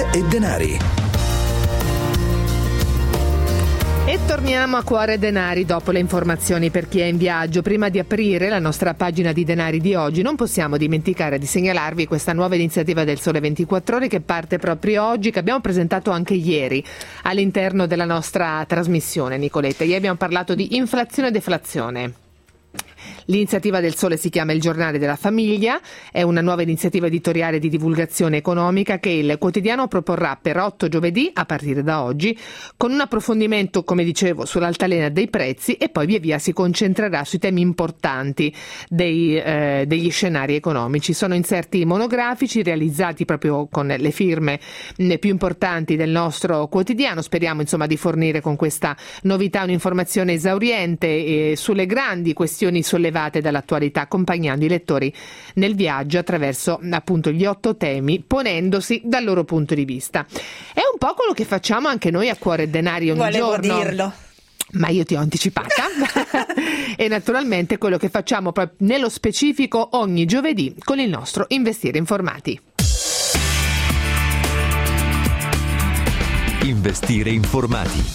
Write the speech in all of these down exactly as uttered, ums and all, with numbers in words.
e Denari. E torniamo a Cuore e Denari dopo le informazioni per chi è in viaggio. Prima di aprire la nostra pagina di Denari di oggi non possiamo dimenticare di segnalarvi questa nuova iniziativa del Sole ventiquattro Ore che parte proprio oggi, che abbiamo presentato anche ieri all'interno della nostra trasmissione, Nicoletta. Ieri abbiamo parlato di inflazione e deflazione. L'iniziativa del Sole si chiama Il Giornale della Famiglia, è una nuova iniziativa editoriale di divulgazione economica che il quotidiano proporrà per otto giovedì a partire da oggi, con un approfondimento, come dicevo, sull'altalena dei prezzi e poi via via si concentrerà sui temi importanti dei, eh, degli scenari economici. Sono inserti monografici realizzati proprio con le firme più importanti del nostro quotidiano. Speriamo insomma di fornire con questa novità un'informazione esauriente eh, sulle grandi questioni sollevate dall'attualità, accompagnando i lettori nel viaggio attraverso appunto gli otto temi, ponendosi dal loro punto di vista. È un po' quello che facciamo anche noi a Cuore e Denari ogni Volevo giorno. dirlo. Ma io ti ho anticipata e naturalmente quello che facciamo proprio nello specifico ogni giovedì con il nostro Investire Informati. Investire Informati.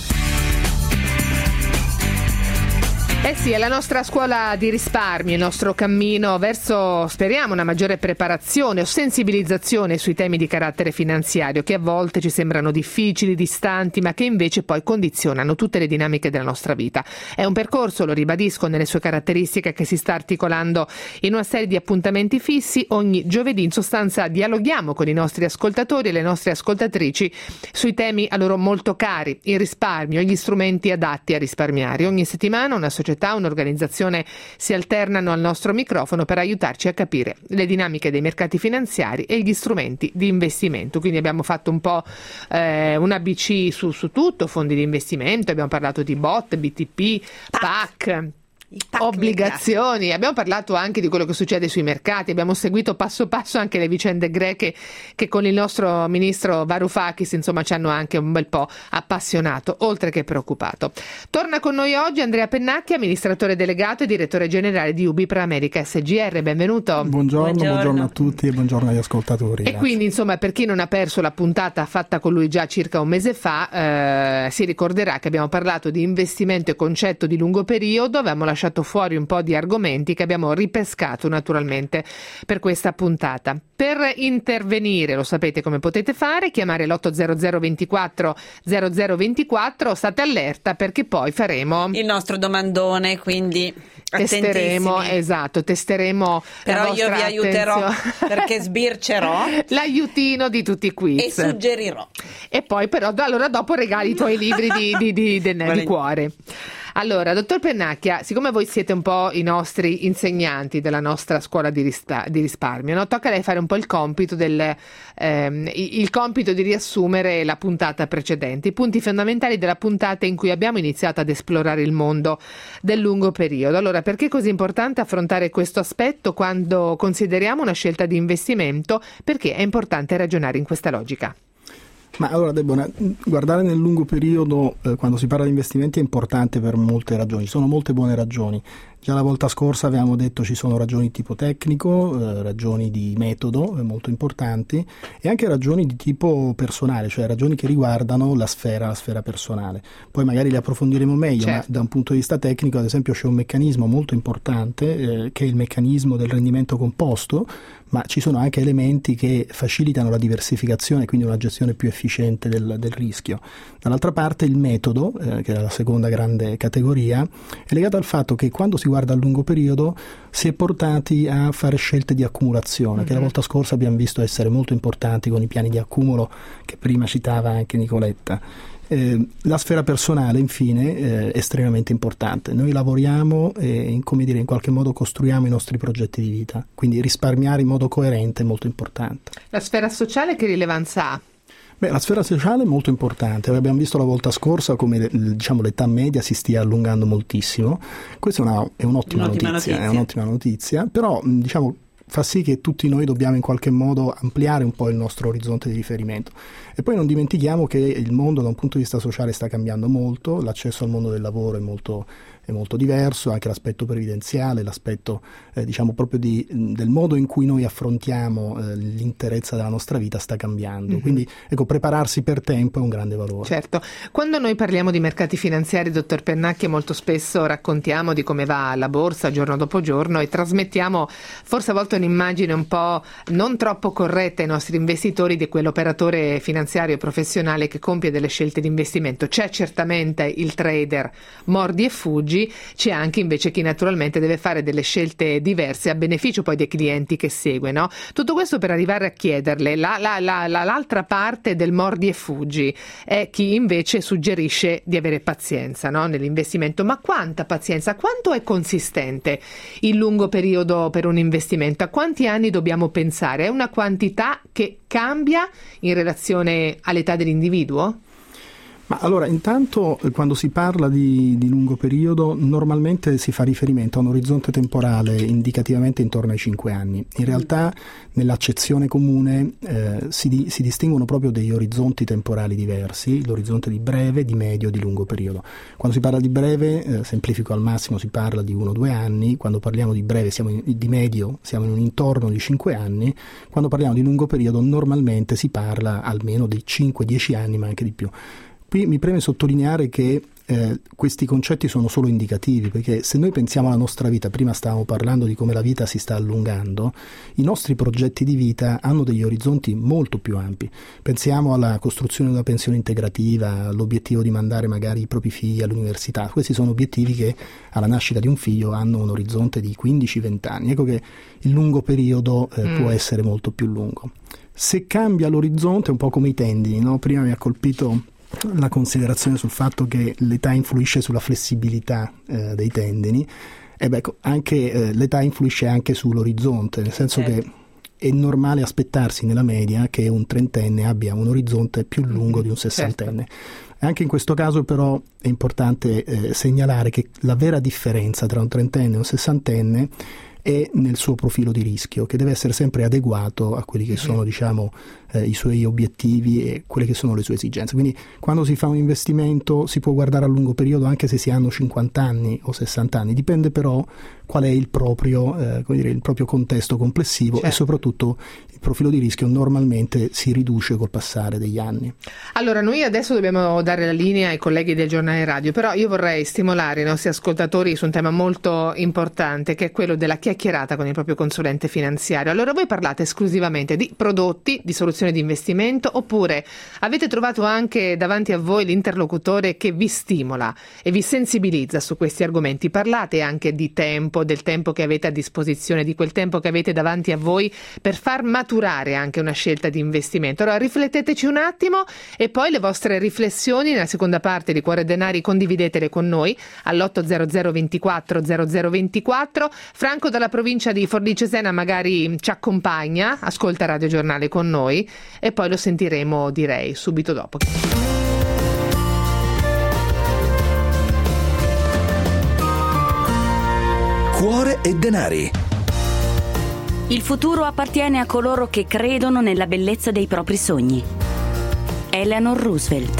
Eh sì, è la nostra scuola di risparmio, il nostro cammino verso, speriamo, una maggiore preparazione o sensibilizzazione sui temi di carattere finanziario che a volte ci sembrano difficili, distanti, ma che invece poi condizionano tutte le dinamiche della nostra vita. È un percorso, lo ribadisco, nelle sue caratteristiche che si sta articolando in una serie di appuntamenti fissi. Ogni giovedì in sostanza dialoghiamo con i nostri ascoltatori e le nostre ascoltatrici sui temi a loro molto cari, il risparmio e gli strumenti adatti a risparmiare. Ogni settimana una società, un'organizzazione si alternano al nostro microfono per aiutarci a capire le dinamiche dei mercati finanziari e gli strumenti di investimento. Quindi abbiamo fatto un po' eh, un A B C su, su tutto, fondi di investimento, abbiamo parlato di B O T, B T P, P A C, obbligazioni, abbiamo parlato anche di quello che succede sui mercati, abbiamo seguito passo passo anche le vicende greche che con il nostro ministro Varoufakis insomma ci hanno anche un bel po' appassionato oltre che preoccupato. Torna con noi oggi Andrea Pennacchia, amministratore delegato e direttore generale di U B I per America S G R. Benvenuto. Buongiorno, buongiorno, buongiorno a tutti e buongiorno agli ascoltatori. E grazie. Quindi insomma per chi non ha perso la puntata fatta con lui già circa un mese fa, eh, si ricorderà che abbiamo parlato di investimento e concetto di lungo periodo, avevamo lasciato fuori un po' di argomenti che abbiamo ripescato naturalmente per questa puntata. Per intervenire, lo sapete come potete fare, chiamare l'otto zero zero ventiquattro zero zero ventiquattro, state allerta perché poi faremo il nostro domandone, quindi testeremo, attentissimi. Esatto, testeremo. Però io vi aiuterò attenzione. perché sbircerò l'aiutino di tutti i quiz e suggerirò. E poi però allora dopo regali i tuoi libri di, di, di, di, di, di cuore. Allora, dottor Pennacchia, siccome voi siete un po' i nostri insegnanti della nostra scuola di, rispa- di risparmio, no? Tocca a lei fare un po' il compito del ehm, il compito di riassumere la puntata precedente, i punti fondamentali della puntata in cui abbiamo iniziato ad esplorare il mondo del lungo periodo. Allora, perché è così importante affrontare questo aspetto quando consideriamo una scelta di investimento? Perché è importante ragionare in questa logica? Ma allora Deborah, guardare nel lungo periodo eh, quando si parla di investimenti è importante per molte ragioni, ci sono molte buone ragioni. Già la volta scorsa avevamo detto ci sono ragioni tipo tecnico, eh, ragioni di metodo eh, molto importanti e anche ragioni di tipo personale, cioè ragioni che riguardano la sfera, la sfera personale. Poi magari le approfondiremo meglio, certo. Ma da un punto di vista tecnico ad esempio c'è un meccanismo molto importante eh, che è il meccanismo del rendimento composto, ma ci sono anche elementi che facilitano la diversificazione, quindi una gestione più efficiente del, del rischio. Dall'altra parte il metodo, eh, che è la seconda grande categoria, è legato al fatto che quando si guarda a lungo periodo si è portati a fare scelte di accumulazione, mm-hmm. che la volta scorsa abbiamo visto essere molto importanti con i piani di accumulo che prima citava anche Nicoletta. Eh, la sfera personale infine eh, è estremamente importante. Noi lavoriamo e in, come dire, in qualche modo costruiamo i nostri progetti di vita, quindi risparmiare in modo coerente è molto importante. La sfera sociale che rilevanza ha? Beh, la sfera sociale è molto importante, abbiamo visto la volta scorsa come diciamo, l'età media si stia allungando moltissimo, questa è, una, è un'ottima, un'ottima notizia, notizia, è un'ottima notizia, però diciamo fa sì che tutti noi dobbiamo in qualche modo ampliare un po' il nostro orizzonte di riferimento. E poi non dimentichiamo che il mondo da un punto di vista sociale sta cambiando molto, l'accesso al mondo del lavoro è molto è molto diverso, anche l'aspetto previdenziale, l'aspetto eh, diciamo proprio di, del modo in cui noi affrontiamo eh, l'interezza della nostra vita sta cambiando, mm-hmm. quindi ecco, prepararsi per tempo è un grande valore. Certo, quando noi parliamo di mercati finanziari, dottor Pennacchia, molto spesso raccontiamo di come va la borsa giorno dopo giorno e trasmettiamo forse a volte un'immagine un po' non troppo corretta ai nostri investitori di quell'operatore finanziario professionale che compie delle scelte di investimento. C'è certamente il trader mordi e fuggi, c'è anche invece chi naturalmente deve fare delle scelte diverse a beneficio poi dei clienti che segue, no? Tutto questo per arrivare a chiederle la, la, la, la, l'altra parte del mordi e fuggi è chi invece suggerisce di avere pazienza, no? Nell'investimento. Ma quanta pazienza? Quanto è consistente il lungo periodo per un investimento? A quanti anni dobbiamo pensare? È una quantità che cambia in relazione all'età dell'individuo? Ma allora, intanto quando si parla di, di lungo periodo normalmente si fa riferimento a un orizzonte temporale indicativamente intorno ai cinque anni. In realtà nell'accezione comune eh, si, di, si distinguono proprio degli orizzonti temporali diversi, l'orizzonte di breve, di medio e di lungo periodo. Quando si parla di breve, eh, semplifico al massimo, si parla di uno o due anni, quando parliamo di breve siamo in, di medio siamo in un intorno di cinque anni, quando parliamo di lungo periodo normalmente si parla almeno di cinque dieci anni, ma anche di più. Qui mi preme sottolineare che eh, questi concetti sono solo indicativi, perché se noi pensiamo alla nostra vita, prima stavamo parlando di come la vita si sta allungando, i nostri progetti di vita hanno degli orizzonti molto più ampi. Pensiamo alla costruzione di una pensione integrativa, all'obiettivo di mandare magari i propri figli all'università. Questi sono obiettivi che alla nascita di un figlio hanno un orizzonte di quindici venti anni. Ecco che il lungo periodo eh, mm. può essere molto più lungo. Se cambia l'orizzonte, è un po' come i tendini, no? Prima mi ha colpito la considerazione sul fatto che l'età influisce sulla flessibilità eh, dei tendini, e beh, anche eh, l'età influisce anche sull'orizzonte, nel senso certo. che è normale aspettarsi nella media che un trentenne abbia un orizzonte più lungo di un sessantenne. Certo. Anche in questo caso però è importante eh, segnalare che la vera differenza tra un trentenne e un sessantenne è nel suo profilo di rischio, che deve essere sempre adeguato a quelli che sono, diciamo, eh, i suoi obiettivi e quelle che sono le sue esigenze. Quindi quando si fa un investimento si può guardare a lungo periodo anche se si hanno cinquanta anni o sessanta anni, dipende però qual è il proprio, eh, come dire, il proprio contesto complessivo, certo. e soprattutto il profilo di rischio normalmente si riduce col passare degli anni. Allora, noi adesso dobbiamo dare la linea ai colleghi del giornale radio, però io vorrei stimolare i nostri ascoltatori su un tema molto importante, che è quello della chiacchierata con il proprio consulente finanziario. Allora, voi parlate esclusivamente di prodotti, di soluzioni di investimento, oppure avete trovato anche davanti a voi l'interlocutore che vi stimola e vi sensibilizza su questi argomenti? Parlate anche di tempo, del tempo che avete a disposizione, di quel tempo che avete davanti a voi per far maturare anche una scelta di investimento. Allora rifletteteci un attimo e poi le vostre riflessioni nella seconda parte di Cuore e Denari condividetele con noi all'otto zero zero ventiquattro zero zero ventiquattro. Franco dalla provincia di Forlì Cesena magari ci accompagna, ascolta Radio Giornale con noi e poi lo sentiremo, direi, subito dopo. Cuore e Denari. Il futuro appartiene a coloro che credono nella bellezza dei propri sogni. Eleanor Roosevelt.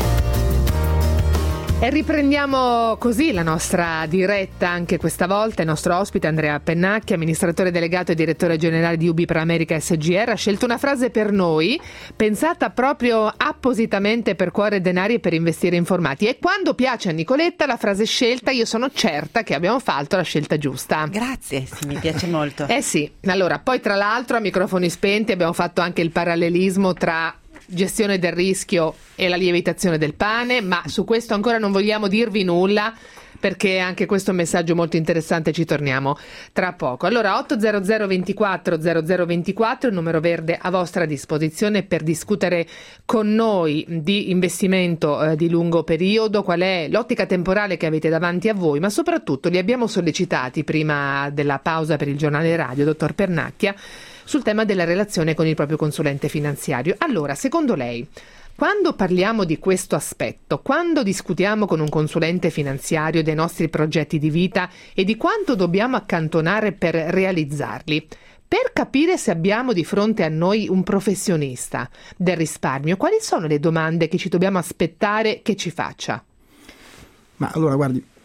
E riprendiamo così la nostra diretta anche questa volta. Il nostro ospite Andrea Pennacchia, amministratore delegato e direttore generale di U B I per America S G R, ha scelto una frase per noi, pensata proprio appositamente per Cuore e Denari e per Investire Informati. E quando piace a Nicoletta la frase scelta, io sono certa che abbiamo fatto la scelta giusta. Grazie, sì, mi piace molto. Eh sì, allora poi tra l'altro a microfoni spenti abbiamo fatto anche il parallelismo tra gestione del rischio e la lievitazione del pane, ma su questo ancora non vogliamo dirvi nulla perché anche questo è un messaggio molto interessante, ci torniamo tra poco. Allora otto zero zero ventiquattro zero zero ventiquattro, il numero verde a vostra disposizione per discutere con noi di investimento eh, di lungo periodo, qual è l'ottica temporale che avete davanti a voi, ma soprattutto li abbiamo sollecitati prima della pausa per il giornale radio, dottor Pennacchia, sul tema della relazione con il proprio consulente finanziario. Allora, secondo lei, quando parliamo di questo aspetto, quando discutiamo con un consulente finanziario dei nostri progetti di vita e di quanto dobbiamo accantonare per realizzarli, per capire se abbiamo di fronte a noi un professionista del risparmio, quali sono le domande che ci dobbiamo aspettare che ci faccia? Ma allora, guardi,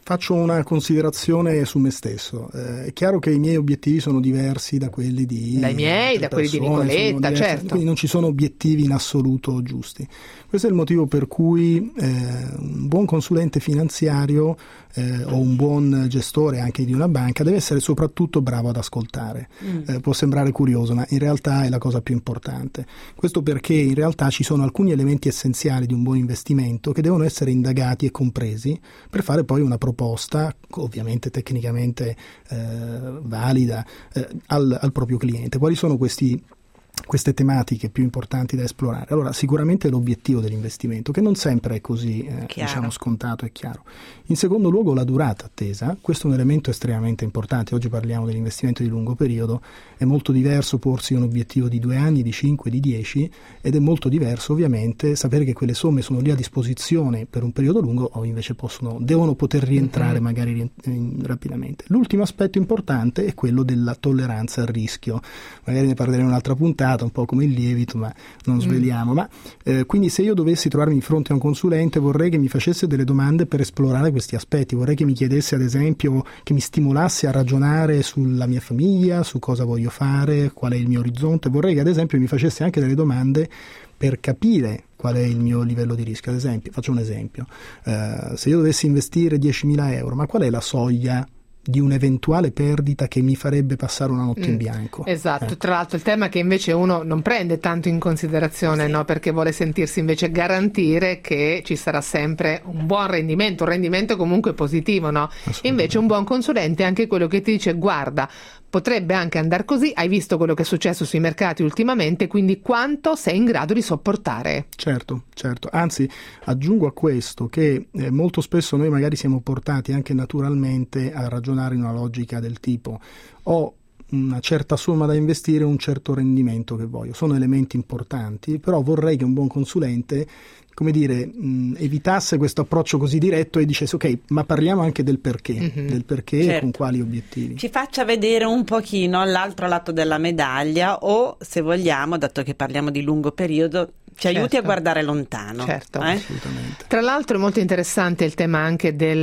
Faccio una considerazione su me stesso. Eh, è chiaro che i miei obiettivi sono diversi da quelli di dai miei, da quelli di Nicoletta, certo. Quindi non ci sono obiettivi in assoluto giusti. Questo è il motivo per cui eh, un buon consulente finanziario eh, o un buon gestore anche di una banca deve essere soprattutto bravo ad ascoltare. Mm. Eh, può sembrare curioso, ma in realtà è la cosa più importante. Questo perché in realtà ci sono alcuni elementi essenziali di un buon investimento che devono essere indagati e compresi per fare poi una proposta, ovviamente tecnicamente eh, valida, eh, al, al proprio cliente. Quali sono questi queste tematiche più importanti da esplorare? Allora, sicuramente l'obiettivo dell'investimento, che non sempre è così eh, diciamo scontato e chiaro. In secondo luogo, la durata attesa. Questo è un elemento estremamente importante. Oggi parliamo dell'investimento di lungo periodo. È molto diverso porsi un obiettivo di due anni, di cinque, di dieci, ed è molto diverso ovviamente sapere che quelle somme sono lì a disposizione per un periodo lungo o invece possono, devono poter rientrare mm-hmm. magari rient- in, rapidamente. L'ultimo aspetto importante è quello della tolleranza al rischio. Magari ne parleremo in un'altra puntata, un po' come il lievito, ma non sveliamo. Mm. Ma eh, quindi se io dovessi trovarmi di fronte a un consulente, vorrei che mi facesse delle domande per esplorare questi aspetti. Vorrei che mi chiedesse, ad esempio, che mi stimolasse a ragionare sulla mia famiglia, su cosa voglio fare, qual è il mio orizzonte. Vorrei che ad esempio mi facesse anche delle domande per capire qual è il mio livello di rischio. Ad esempio, faccio un esempio, eh, se io dovessi investire diecimila euro, ma qual è la soglia di un'eventuale perdita che mi farebbe passare una notte mm, in bianco? Esatto, eh. Tra l'altro il tema che invece uno non prende tanto in considerazione, sì. no? Perché vuole sentirsi invece garantire che ci sarà sempre un buon rendimento, un rendimento comunque positivo, no? Invece un buon consulente è anche quello che ti dice: guarda, potrebbe anche andare così, hai visto quello che è successo sui mercati ultimamente, quindi quanto sei in grado di sopportare? Certo, certo. Anzi, aggiungo a questo che eh, molto spesso noi magari siamo portati anche naturalmente a ragionare in una logica del tipo: ho una certa somma da investire, un certo rendimento che voglio. Sono elementi importanti, però vorrei che un buon consulente, come dire, mh, evitasse questo approccio così diretto e dicesse: ok, ma parliamo anche del perché, mm-hmm. del perché certo. e con quali obiettivi. Ci faccia vedere un pochino l'altro lato della medaglia, o se vogliamo, dato che parliamo di lungo periodo, ci certo. aiuti a guardare lontano. Certo, eh? Assolutamente. Tra l'altro è molto interessante il tema anche del,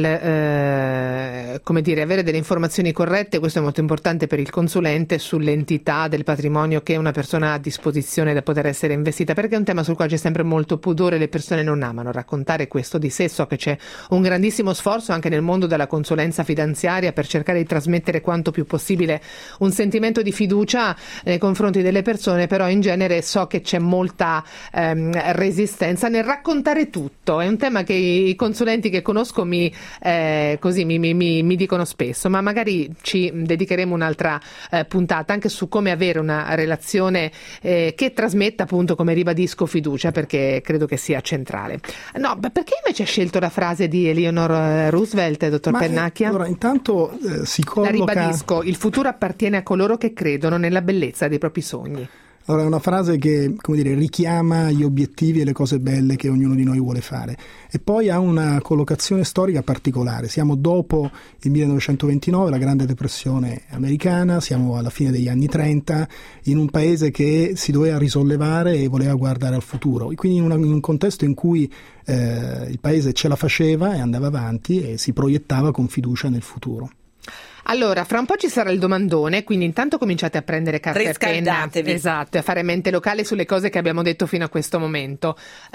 eh, come dire, avere delle informazioni corrette. Questo è molto importante per il consulente sull'entità del patrimonio che una persona ha a disposizione da poter essere investita, perché è un tema sul quale c'è sempre molto pudore, le persone non amano raccontare questo di sé. So che c'è un grandissimo sforzo anche nel mondo della consulenza finanziaria per cercare di trasmettere quanto più possibile un sentimento di fiducia nei confronti delle persone, però in genere so che c'è molta eh, resistenza nel raccontare tutto. È un tema che i consulenti che conosco mi, eh, così mi, mi, mi dicono spesso, ma magari ci dedicheremo un'altra eh, puntata anche su come avere una relazione eh, che trasmetta, appunto, come ribadisco, fiducia, perché credo che sia centrale. No, perché invece hai scelto la frase di Eleanor Roosevelt, dottor ma Pennacchia? Allora, intanto eh, si colloca... La ribadisco: il futuro appartiene a coloro che credono nella bellezza dei propri sogni. Allora, è una frase che, come dire, richiama gli obiettivi e le cose belle che ognuno di noi vuole fare, e poi ha una collocazione storica particolare. Siamo dopo il millenovecentoventinove, la Grande Depressione americana, siamo alla fine degli anni trenta, in un paese che si doveva risollevare e voleva guardare al futuro, quindi in, una, in un contesto in cui eh, il paese ce la faceva e andava avanti e si proiettava con fiducia nel futuro. Allora, fra un po' ci sarà il domandone, quindi intanto cominciate a prendere carta e penna, esatto, a fare mente locale sulle cose che abbiamo detto fino a questo momento.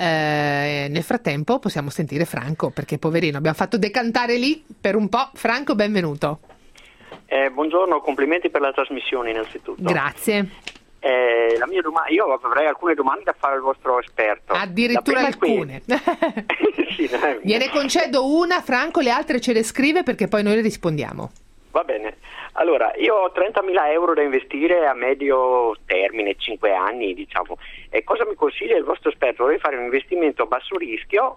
Eh, nel frattempo possiamo sentire Franco, perché poverino abbiamo fatto decantare lì per un po'. Franco, benvenuto. Eh, buongiorno, complimenti per la trasmissione innanzitutto. Grazie. Eh, la mia domanda, io avrei alcune domande da fare al vostro esperto. Addirittura alcune. Sì, Gliene concedo una, Franco, le altre ce le scrive perché poi noi le rispondiamo. Va bene. Allora, io ho trentamila euro da investire a medio termine, cinque anni, diciamo. E cosa mi consiglia il vostro esperto? Vorrei fare un investimento a basso rischio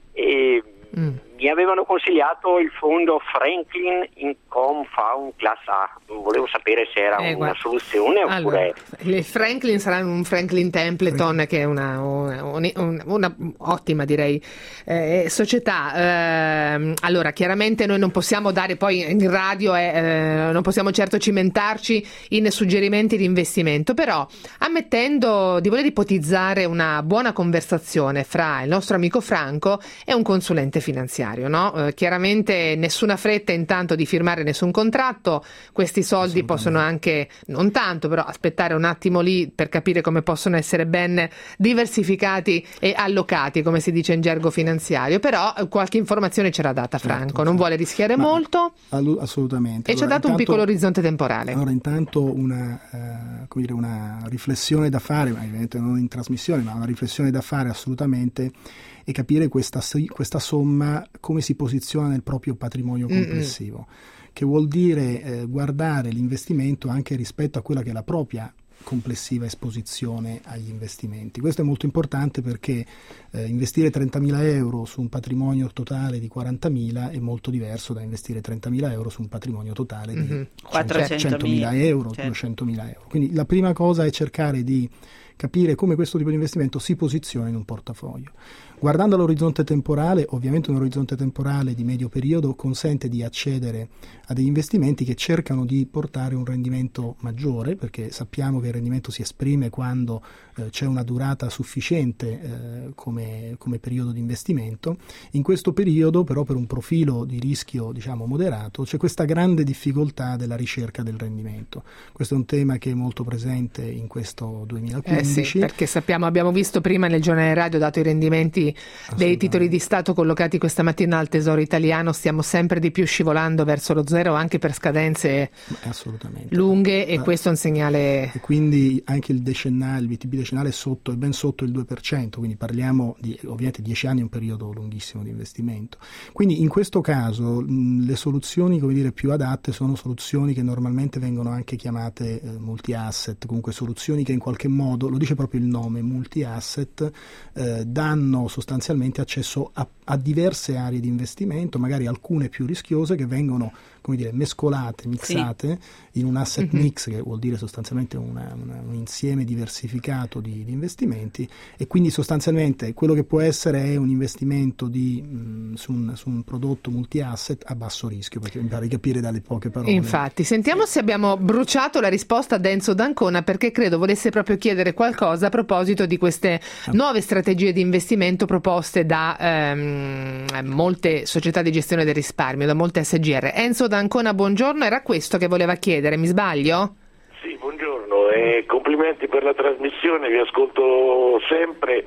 e mm. mi avevano consigliato il fondo Franklin Income Fund Class A. Volevo sapere se era eh, una soluzione oppure... Allora, il Franklin sarà un Franklin Templeton, Franklin. Che è una, una, una, una ottima, direi, eh, società. Eh, allora, chiaramente noi non possiamo dare poi in radio, eh, eh, non possiamo certo cimentarci in suggerimenti di investimento, però ammettendo di voler ipotizzare una buona conversazione fra il nostro amico Franco e un consulente finanziario, finanziario, no? Eh, chiaramente nessuna fretta intanto di firmare nessun contratto, questi soldi possono anche, non tanto, però aspettare un attimo lì per capire come possono essere ben diversificati e allocati, come si dice in gergo finanziario, però qualche informazione c'era data Franco, certo, non vuole rischiare Ma, molto assolutamente. E allora, ci ha dato intanto, un piccolo orizzonte temporale. Allora intanto una, eh, come dire, una riflessione da fare, ma ovviamente non in trasmissione, ma una riflessione da fare assolutamente, e capire questa, questa somma come si posiziona nel proprio patrimonio complessivo, Mm-mm. che vuol dire eh, guardare l'investimento anche rispetto a quella che è la propria complessiva esposizione agli investimenti. Questo è molto importante perché eh, investire trentamila euro su un patrimonio totale di quarantamila è molto diverso da investire trentamila euro su un patrimonio totale di mm-hmm. centomila euro, certo. duecentomila euro. Quindi la prima cosa è cercare di capire come questo tipo di investimento si posiziona in un portafoglio. Guardando all'orizzonte temporale, ovviamente un orizzonte temporale di medio periodo consente di accedere a degli investimenti che cercano di portare un rendimento maggiore, perché sappiamo che il rendimento si esprime quando eh, c'è una durata sufficiente eh, come, come periodo di investimento. In questo periodo, però, per un profilo di rischio, diciamo, moderato, c'è questa grande difficoltà della ricerca del rendimento. Questo è un tema che è molto presente in questo duemilaquindici. Eh sì, perché sappiamo, abbiamo visto prima nel giornale radio, dato i rendimenti dei titoli di Stato collocati questa mattina al Tesoro italiano, stiamo sempre di più scivolando verso lo zero anche per scadenze lunghe, e Ma, questo è un segnale. E quindi anche il decennale, il B T P decennale è sotto, è ben sotto il due per cento, quindi parliamo di ovviamente dieci anni, è un periodo lunghissimo di investimento. Quindi in questo caso mh, le soluzioni, come dire, più adatte sono soluzioni che normalmente vengono anche chiamate eh, multi-asset, comunque soluzioni che in qualche modo, lo dice proprio il nome, multi-asset, eh, danno sostanzialmente accesso a, a diverse aree di investimento, magari alcune più rischiose, che vengono, come dire, mescolate, mixate sì. in un asset mm-hmm. mix, che vuol dire sostanzialmente una, una, un insieme diversificato di, di investimenti, e quindi sostanzialmente quello che può essere è un investimento di, mh, su, un, su un prodotto multi-asset a basso rischio, perché mi pare di capire dalle poche parole. Infatti, sentiamo se abbiamo bruciato la risposta a Enzo D'Ancona, perché credo volesse proprio chiedere qualcosa a proposito di queste ah. nuove strategie di investimento proposte da ehm, molte società di gestione del risparmio, da molte S G R. Enzo D'Ancona, buongiorno, era questo che voleva chiedere, mi sbaglio? Sì, buongiorno e complimenti per la trasmissione, vi ascolto sempre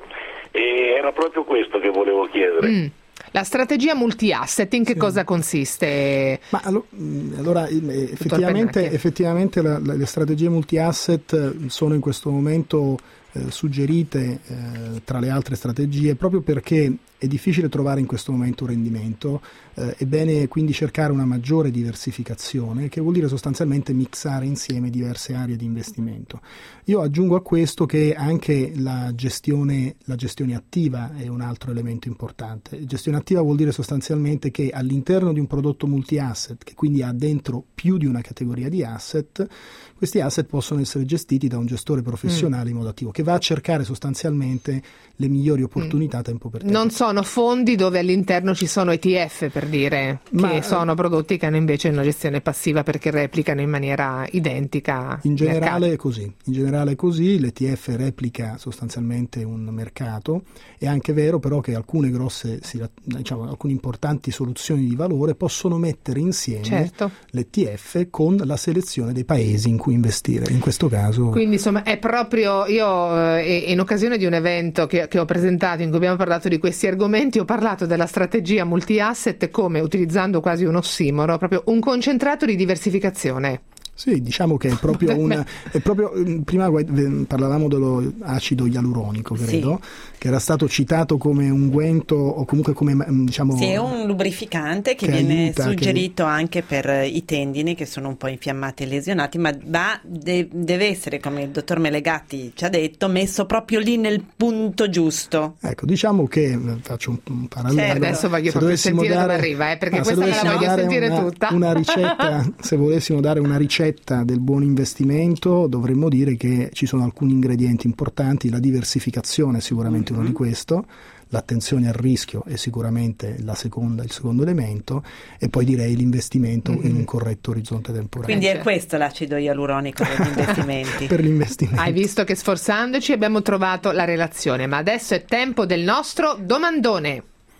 e era proprio questo che volevo chiedere. Mm. La strategia multi-asset in che sì. cosa consiste? Ma allora effettivamente, effettivamente la, la, le strategie multi-asset sono in questo momento eh, suggerite eh, tra le altre strategie proprio perché è difficile trovare in questo momento un rendimento, eh, è bene quindi cercare una maggiore diversificazione, che vuol dire sostanzialmente mixare insieme diverse aree di investimento. Io aggiungo a questo che anche la gestione, la gestione attiva è un altro elemento importante. Gestione attiva vuol dire sostanzialmente che all'interno di un prodotto multi-asset, che quindi ha dentro più di una categoria di asset, questi asset possono essere gestiti da un gestore professionale mm. in modo attivo, che va a cercare sostanzialmente le migliori opportunità mm. tempo per tempo. Non sono fondi dove all'interno ci sono E T F, per dire, Ma, che sono prodotti che hanno invece una gestione passiva perché replicano in maniera identica. In generale è così, in generale è così, l'E T F replica sostanzialmente un mercato. È anche vero però che alcune grosse, diciamo, alcune importanti soluzioni di valore possono mettere insieme certo. l'E T F con la selezione dei paesi in cui investire, in questo caso. Quindi insomma è proprio, io eh, in occasione di un evento che, che ho presentato in cui abbiamo parlato di questi argomenti, ho parlato della strategia multi-asset come, utilizzando quasi un ossimoro, proprio un concentrato di diversificazione. Sì, diciamo che è proprio una è proprio prima parlavamo dello acido ialuronico, credo, sì. che era stato citato come unguento o comunque come, diciamo, sì, è un lubrificante che, che viene aiuta, suggerito che... anche per i tendini che sono un po' infiammati e lesionati, ma va, de, deve essere, come il dottor Melegatti ci ha detto, messo proprio lì nel punto giusto. Ecco, diciamo che faccio un, un parallelo. Certo, adesso voglio proprio sentire dare, dove arriva, eh, perché questa me la voglio sentire una, tutta. Una ricetta, se volessimo dare una ricetta del buon investimento, dovremmo dire che ci sono alcuni ingredienti importanti. La diversificazione è sicuramente mm-hmm. uno di questo, l'attenzione al rischio è sicuramente la seconda, il secondo elemento, e poi direi l'investimento mm-hmm. in un corretto orizzonte temporale. Quindi è questo l'acido ialuronico degli investimenti. Per l'investimento. Hai visto che sforzandoci abbiamo trovato la relazione, ma adesso è tempo del nostro domandone.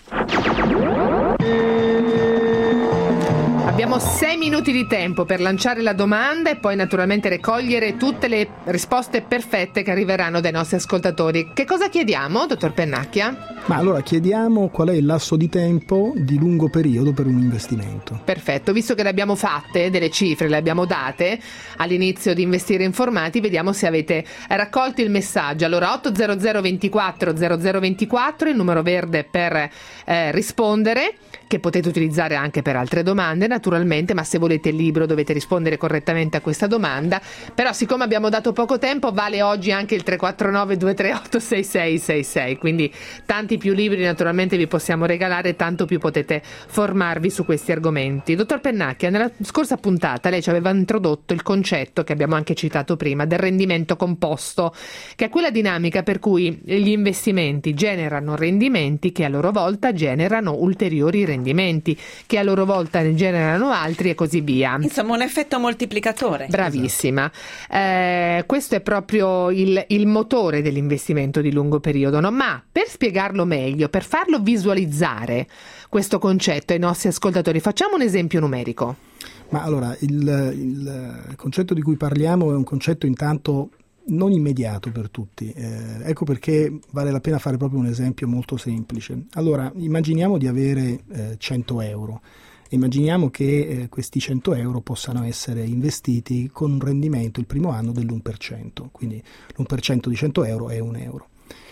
Abbiamo sei minuti di tempo per lanciare la domanda e poi naturalmente raccogliere tutte le risposte perfette che arriveranno dai nostri ascoltatori. Che cosa chiediamo, dottor Pennacchia? Ma allora chiediamo qual è il lasso di tempo di lungo periodo per un investimento. Perfetto, visto che le abbiamo fatte, delle cifre le abbiamo date all'inizio di Investire Informati, vediamo se avete raccolto il messaggio. Allora otto zero zero ventiquattro zero zero ventiquattro, il numero verde per eh, rispondere, che potete utilizzare anche per altre domande naturalmente, ma se volete il libro dovete rispondere correttamente a questa domanda. Però siccome abbiamo dato poco tempo, vale oggi anche il tre quattro nove due tre otto sei sei sei sei, quindi tanti più libri naturalmente vi possiamo regalare, tanto più potete formarvi su questi argomenti. Dottor Pennacchia, nella scorsa puntata lei ci aveva introdotto il concetto che abbiamo anche citato prima del rendimento composto, che è quella dinamica per cui gli investimenti generano rendimenti che a loro volta generano ulteriori rendimenti, che a loro volta ne generano altri e così via. Insomma, un effetto moltiplicatore. Bravissima. Eh, questo è proprio il, il motore dell'investimento di lungo periodo, no? Ma per spiegarlo meglio, per farlo visualizzare questo concetto ai nostri ascoltatori, facciamo un esempio numerico. Ma allora, il, il concetto di cui parliamo è un concetto intanto non immediato per tutti, eh, ecco perché vale la pena fare proprio un esempio molto semplice. Allora, immaginiamo di avere eh, cento euro, immaginiamo che eh, questi cento euro possano essere investiti con un rendimento il primo anno dell'uno per cento, quindi l'uno per cento di cento euro è un euro.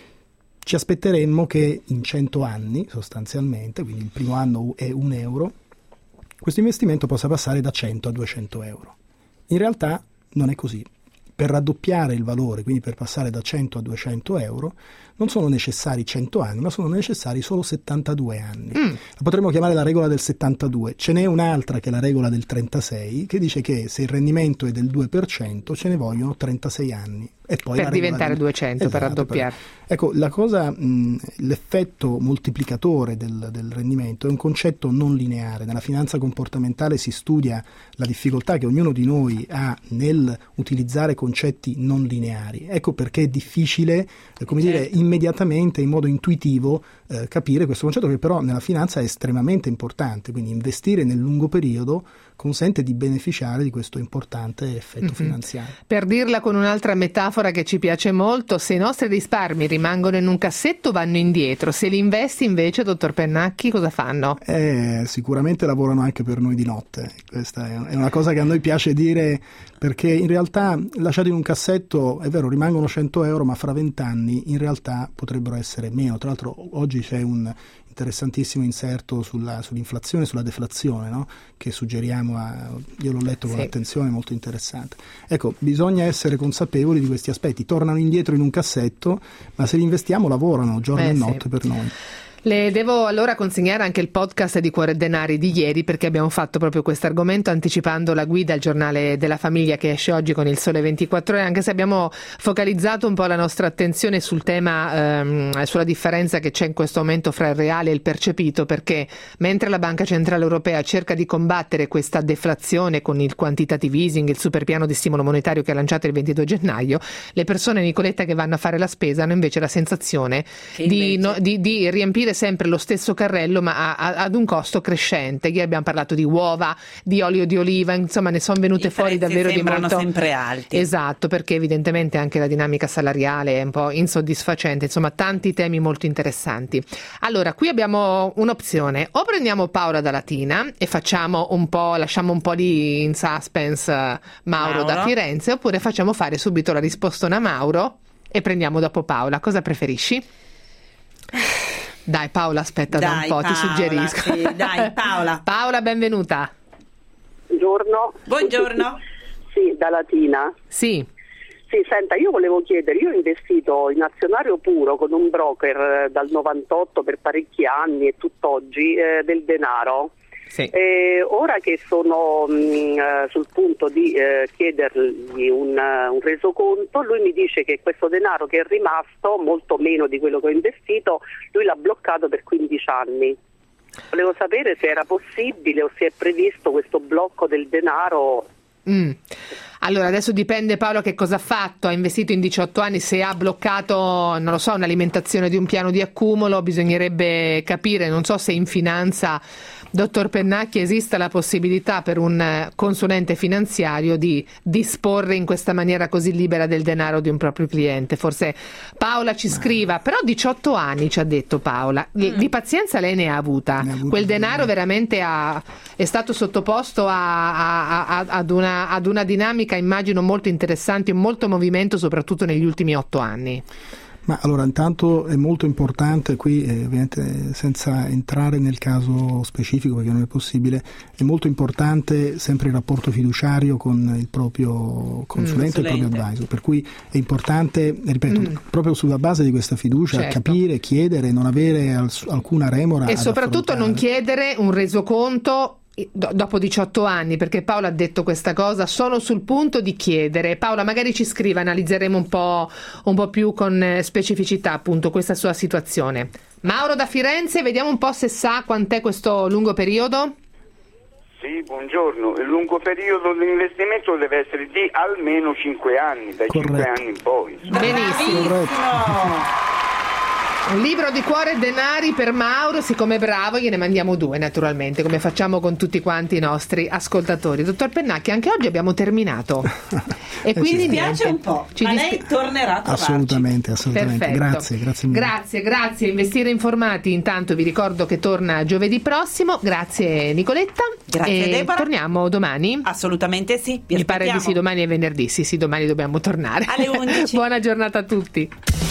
Ci aspetteremmo che in cento anni sostanzialmente, quindi il primo anno è un euro, questo investimento possa passare da cento a duecento euro. In realtà non è così. Per raddoppiare il valore, quindi per passare da cento a duecento euro, non sono necessari cento anni, ma sono necessari solo settantadue anni. Mm. La potremmo chiamare la regola del settantadue. Ce n'è un'altra che è la regola del trentasei, che dice che se il rendimento è del due per cento ce ne vogliono trentasei anni. E poi per diventare del... duecento, esatto, per raddoppiare. Per... Ecco, la cosa, mh, l'effetto moltiplicatore del, del rendimento è un concetto non lineare. Nella finanza comportamentale si studia la difficoltà che ognuno di noi ha nel utilizzare concetti non lineari. Ecco perché è difficile, eh, come dire, immediatamente, in modo intuitivo, eh, capire questo concetto, che però nella finanza è estremamente importante. Quindi investire nel lungo periodo consente di beneficiare di questo importante effetto mm-hmm. finanziario. Per dirla con un'altra metafora che ci piace molto, se i nostri risparmi rimangono in un cassetto vanno indietro, se li investi invece, dottor Pennacchi, cosa fanno? Eh, sicuramente lavorano anche per noi di notte. Questa è una cosa che a noi piace dire, perché in realtà lasciati in un cassetto, è vero, rimangono cento euro, ma fra vent'anni in realtà potrebbero essere meno. Tra l'altro oggi c'è un interessantissimo inserto sulla, sull'inflazione e sulla deflazione, no? Che suggeriamo, a, io l'ho letto con sì. attenzione, molto interessante. Ecco, bisogna essere consapevoli di questi aspetti, tornano indietro in un cassetto, ma se li investiamo lavorano giorno eh, e notte sì. per noi. Le devo allora consegnare anche il podcast di Cuore e Denari di ieri, perché abbiamo fatto proprio questo argomento anticipando la guida al giornale della famiglia che esce oggi con il Sole ventiquattro Ore, anche se abbiamo focalizzato un po' la nostra attenzione sul tema, ehm, sulla differenza che c'è in questo momento fra il reale e il percepito, perché mentre la Banca Centrale Europea cerca di combattere questa deflazione con il quantitative easing, il super piano di stimolo monetario che ha lanciato il ventidue gennaio, le persone, Nicoletta, che vanno a fare la spesa hanno invece la sensazione di, no, di, di riempire sempre lo stesso carrello, ma a, a, ad un costo crescente. Ieri abbiamo parlato di uova, di olio di oliva, insomma ne sono venute I fuori davvero di molto. Sembrano sempre alti. Esatto, perché evidentemente anche la dinamica salariale è un po' insoddisfacente, insomma tanti temi molto interessanti. Allora, qui abbiamo un'opzione: o prendiamo Paola da Latina e facciamo un po', lasciamo un po' di in suspense uh, Mauro, Mauro da Firenze, oppure facciamo fare subito la rispostona a Mauro e prendiamo dopo Paola. Cosa preferisci? Dai Paola, aspetta dai, da un po', Paola, ti suggerisco. Sì, dai Paola. Paola, benvenuta. Buongiorno. Buongiorno. Sì, da Latina. Sì. Sì, senta, io volevo chiedere, io ho investito in azionario puro con un broker dal novantotto per parecchi anni e tutt'oggi eh, del denaro. Sì. E ora che sono mh, sul punto di eh, chiedergli un, un resoconto, lui mi dice che questo denaro che è rimasto, molto meno di quello che ho investito, lui l'ha bloccato per quindici anni. Volevo sapere se era possibile o se è previsto questo blocco del denaro. Mm. Allora, adesso dipende Paolo che cosa ha fatto, ha investito in diciotto anni, se ha bloccato, non lo so, un'alimentazione di un piano di accumulo, bisognerebbe capire, non so se in finanza, dottor Pennacchi, esista la possibilità per un consulente finanziario di disporre in questa maniera così libera del denaro di un proprio cliente. Forse Paola ci scriva, però diciotto anni ci ha detto Paola, di, di pazienza lei ne ha avuta, Ne ha avuta quel denaro bene. veramente ha, è stato sottoposto a, a, a, ad, una, ad una dinamica immagino molto interessante e molto movimento soprattutto negli ultimi otto anni. Ma allora, intanto è molto importante qui, eh, ovviamente senza entrare nel caso specifico perché non è possibile, è molto importante sempre il rapporto fiduciario con il proprio consulente e Mm, il proprio advisor, per cui è importante, ripeto, Mm. proprio sulla base di questa fiducia, Certo. capire, chiedere, non avere al- alcuna remora E ad soprattutto non affrontare. chiedere un resoconto do- dopo diciotto anni, perché Paola ha detto questa cosa, sono sul punto di chiedere. Paola magari ci scriva, analizzeremo un po', un po' più con eh, specificità appunto questa sua situazione. Mauro da Firenze, vediamo un po' se sa quant'è questo lungo periodo. Sì, buongiorno. Il lungo periodo di investimento deve essere di almeno cinque anni, dai Corretto. cinque anni in poi. Benissimo. Corretto. Un libro di cuore e denari per Mauro, siccome è bravo gliene mandiamo due naturalmente, come facciamo con tutti quanti i nostri ascoltatori. Dottor Pennacchi, anche oggi abbiamo terminato. E Eh quindi sì. Mi piace un po', Ci ma dispi- lei tornerà a trovarci. Assolutamente, assolutamente. Perfetto. Grazie, grazie mille. Grazie, grazie. Investire informati. Intanto vi ricordo che torna giovedì prossimo. Grazie Nicoletta. Grazie, E Deborah. torniamo domani. Assolutamente sì. Vi Mi pare di aspettiamo. sì, domani è venerdì. Sì, sì, domani dobbiamo tornare. Alle undici. Buona giornata a tutti.